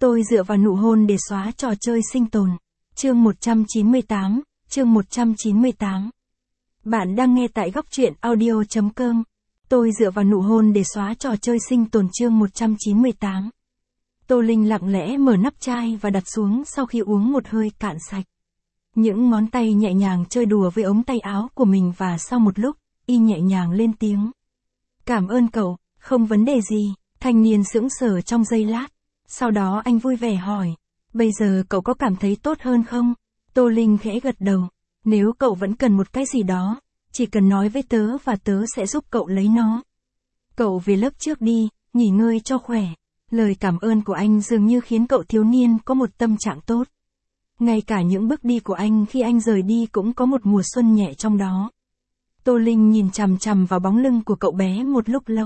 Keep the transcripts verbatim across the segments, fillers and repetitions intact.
Tôi dựa vào nụ hôn để xóa trò chơi sinh tồn. Chương một trăm chín mươi tám, chương một trăm chín mươi tám. Bạn đang nghe tại góc truyện audio chấm com. Tôi dựa vào nụ hôn để xóa trò chơi sinh tồn chương một trăm chín mươi tám. Tô Linh lặng lẽ mở nắp chai và đặt xuống sau khi uống một hơi cạn sạch. Những ngón tay nhẹ nhàng chơi đùa với ống tay áo của mình và sau một lúc, y nhẹ nhàng lên tiếng. Cảm ơn cậu, không vấn đề gì. Thanh niên sững sờ trong giây lát. Sau đó anh vui vẻ hỏi. Bây giờ cậu có cảm thấy tốt hơn không? Tô Linh khẽ gật đầu. Nếu cậu vẫn cần một cái gì đó, chỉ cần nói với tớ và tớ sẽ giúp cậu lấy nó. Cậu về lớp trước đi, nghỉ ngơi cho khỏe. Lời cảm ơn của anh dường như khiến cậu thiếu niên có một tâm trạng tốt. Ngay cả những bước đi của anh khi anh rời đi cũng có một mùa xuân nhẹ trong đó. Tô Linh nhìn chằm chằm vào bóng lưng của cậu bé một lúc lâu.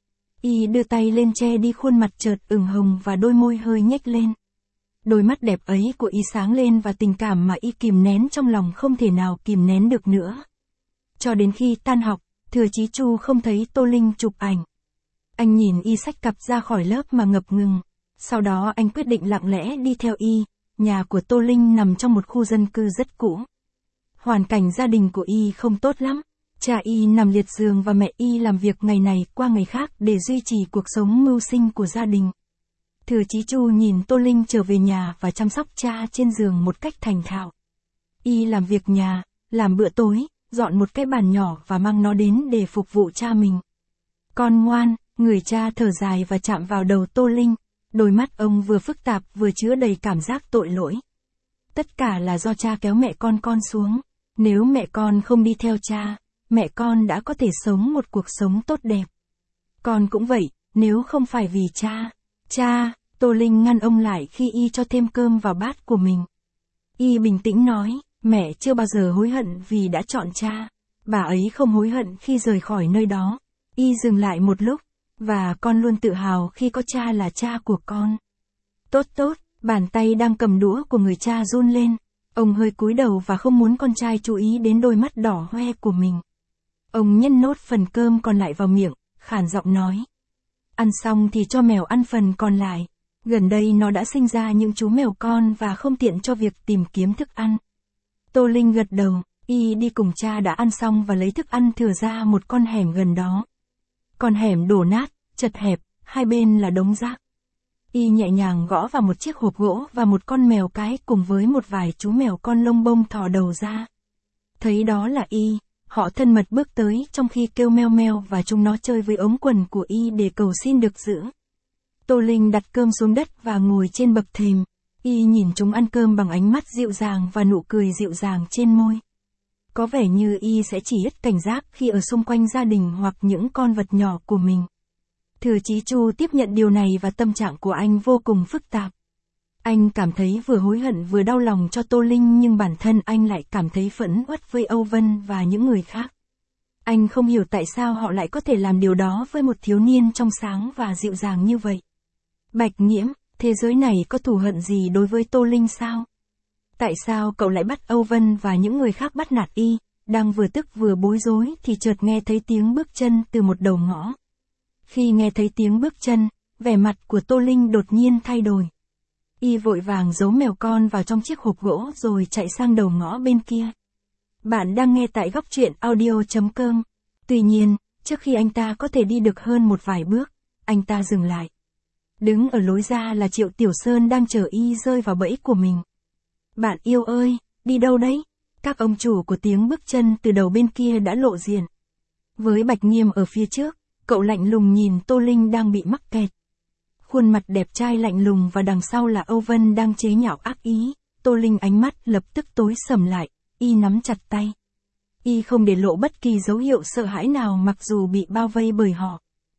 Y đưa tay lên che đi khuôn mặt chợt ửng hồng và đôi môi hơi nhếch lên. Đôi mắt đẹp ấy của Y sáng lên và tình cảm mà Y kìm nén trong lòng không thể nào kìm nén được nữa. Cho đến khi tan học, Thừa Chí Chu không thấy Tô Linh chụp ảnh. Anh nhìn Y xách cặp ra khỏi lớp mà ngập ngừng. Sau đó anh quyết định lặng lẽ đi theo Y. Nhà của Tô Linh nằm trong một khu dân cư rất cũ. Hoàn cảnh gia đình của Y không tốt lắm. Cha Y nằm liệt giường và mẹ Y làm việc ngày này qua ngày khác để duy trì cuộc sống mưu sinh của gia đình. Thừa Chí Chu nhìn Tô Linh trở về nhà và chăm sóc cha trên giường một cách thành thạo. Y làm việc nhà, làm bữa tối, dọn một cái bàn nhỏ và mang nó đến để phục vụ cha mình. Con ngoan, người cha thở dài và chạm vào đầu Tô Linh. Đôi mắt ông vừa phức tạp vừa chứa đầy cảm giác tội lỗi. Tất cả là do cha kéo mẹ con con xuống. Nếu mẹ con không đi theo cha, mẹ con đã có thể sống một cuộc sống tốt đẹp. Con cũng vậy, nếu không phải vì cha. Cha, Tô Linh ngăn ông lại khi Y cho thêm cơm vào bát của mình. Y bình tĩnh nói, mẹ chưa bao giờ hối hận vì đã chọn cha. Bà ấy không hối hận khi rời khỏi nơi đó. Y dừng lại một lúc. Và con luôn tự hào khi có cha là cha của con. Tốt tốt, bàn tay đang cầm đũa của người cha run lên. Ông hơi cúi đầu và không muốn con trai chú ý đến đôi mắt đỏ hoe của mình. Ông nhét nốt phần cơm còn lại vào miệng, khản giọng nói. Ăn xong thì cho mèo ăn phần còn lại. Gần đây nó đã sinh ra những chú mèo con và không tiện cho việc tìm kiếm thức ăn. Tô Linh gật đầu, Y đi cùng cha đã ăn xong và lấy thức ăn thừa ra một con hẻm gần đó. Con hẻm đổ nát, chật hẹp, hai bên là đống rác. Y nhẹ nhàng gõ vào một chiếc hộp gỗ và một con mèo cái cùng với một vài chú mèo con lông bông thò đầu ra. Thấy đó là Y, họ thân mật bước tới trong khi kêu meo meo và chúng nó chơi với ống quần của Y để cầu xin được giữ. Tô Linh đặt cơm xuống đất và ngồi trên bậc thềm. Y nhìn chúng ăn cơm bằng ánh mắt dịu dàng và nụ cười dịu dàng trên môi. Có vẻ như Y sẽ chỉ ít cảnh giác khi ở xung quanh gia đình hoặc những con vật nhỏ của mình. Thừa Chí Chu tiếp nhận điều này và tâm trạng của anh vô cùng phức tạp. Anh cảm thấy vừa hối hận vừa đau lòng cho Tô Linh nhưng bản thân anh lại cảm thấy phẫn uất với Âu Vân và những người khác. Anh không hiểu tại sao họ lại có thể làm điều đó với một thiếu niên trong sáng và dịu dàng như vậy. Bạch Nghiễm, thế giới này có thù hận gì đối với Tô Linh sao? Tại sao cậu lại bắt Âu Vân và những người khác bắt nạt Y? Đang vừa tức vừa bối rối thì chợt nghe thấy tiếng bước chân từ một đầu ngõ. Khi nghe thấy tiếng bước chân, vẻ mặt của Tô Linh đột nhiên thay đổi. Y vội vàng giấu mèo con vào trong chiếc hộp gỗ rồi chạy sang đầu ngõ bên kia. Bạn đang nghe tại góc truyện audio chấm com. Tuy nhiên, trước khi anh ta có thể đi được hơn một vài bước, anh ta dừng lại. Đứng ở lối ra là Triệu Tiểu Sơn đang chờ Y rơi vào bẫy của mình. Bạn yêu ơi, đi đâu đấy? Các ông chủ của tiếng bước chân từ đầu bên kia đã lộ diện. Với Bạch Nghiêm ở phía trước, cậu lạnh lùng nhìn Tô Linh đang bị mắc kẹt. Khuôn mặt đẹp trai lạnh lùng và đằng sau là Âu Vân đang chế nhạo ác ý. Tô Linh ánh mắt lập tức tối sầm lại, Y nắm chặt tay. Y không để lộ bất kỳ dấu hiệu sợ hãi nào mặc dù bị bao vây bởi họ.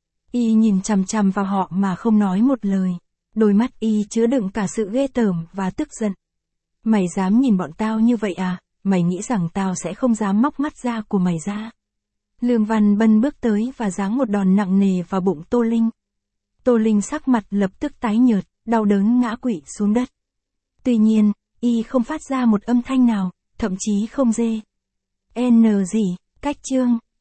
Y nhìn chằm chằm vào họ mà không nói một lời. Đôi mắt Y chứa đựng cả sự ghê tởm và tức giận. Mày dám nhìn bọn tao như vậy à? Mày nghĩ rằng tao sẽ không dám móc mắt ra của mày ra? Lương Văn Bân bước tới và giáng một đòn nặng nề vào bụng Tô Linh. Tô Linh sắc mặt lập tức tái nhợt, đau đớn ngã quỵ xuống đất. Tuy nhiên, Y không phát ra một âm thanh nào, thậm chí không rê. N gì, cách chương.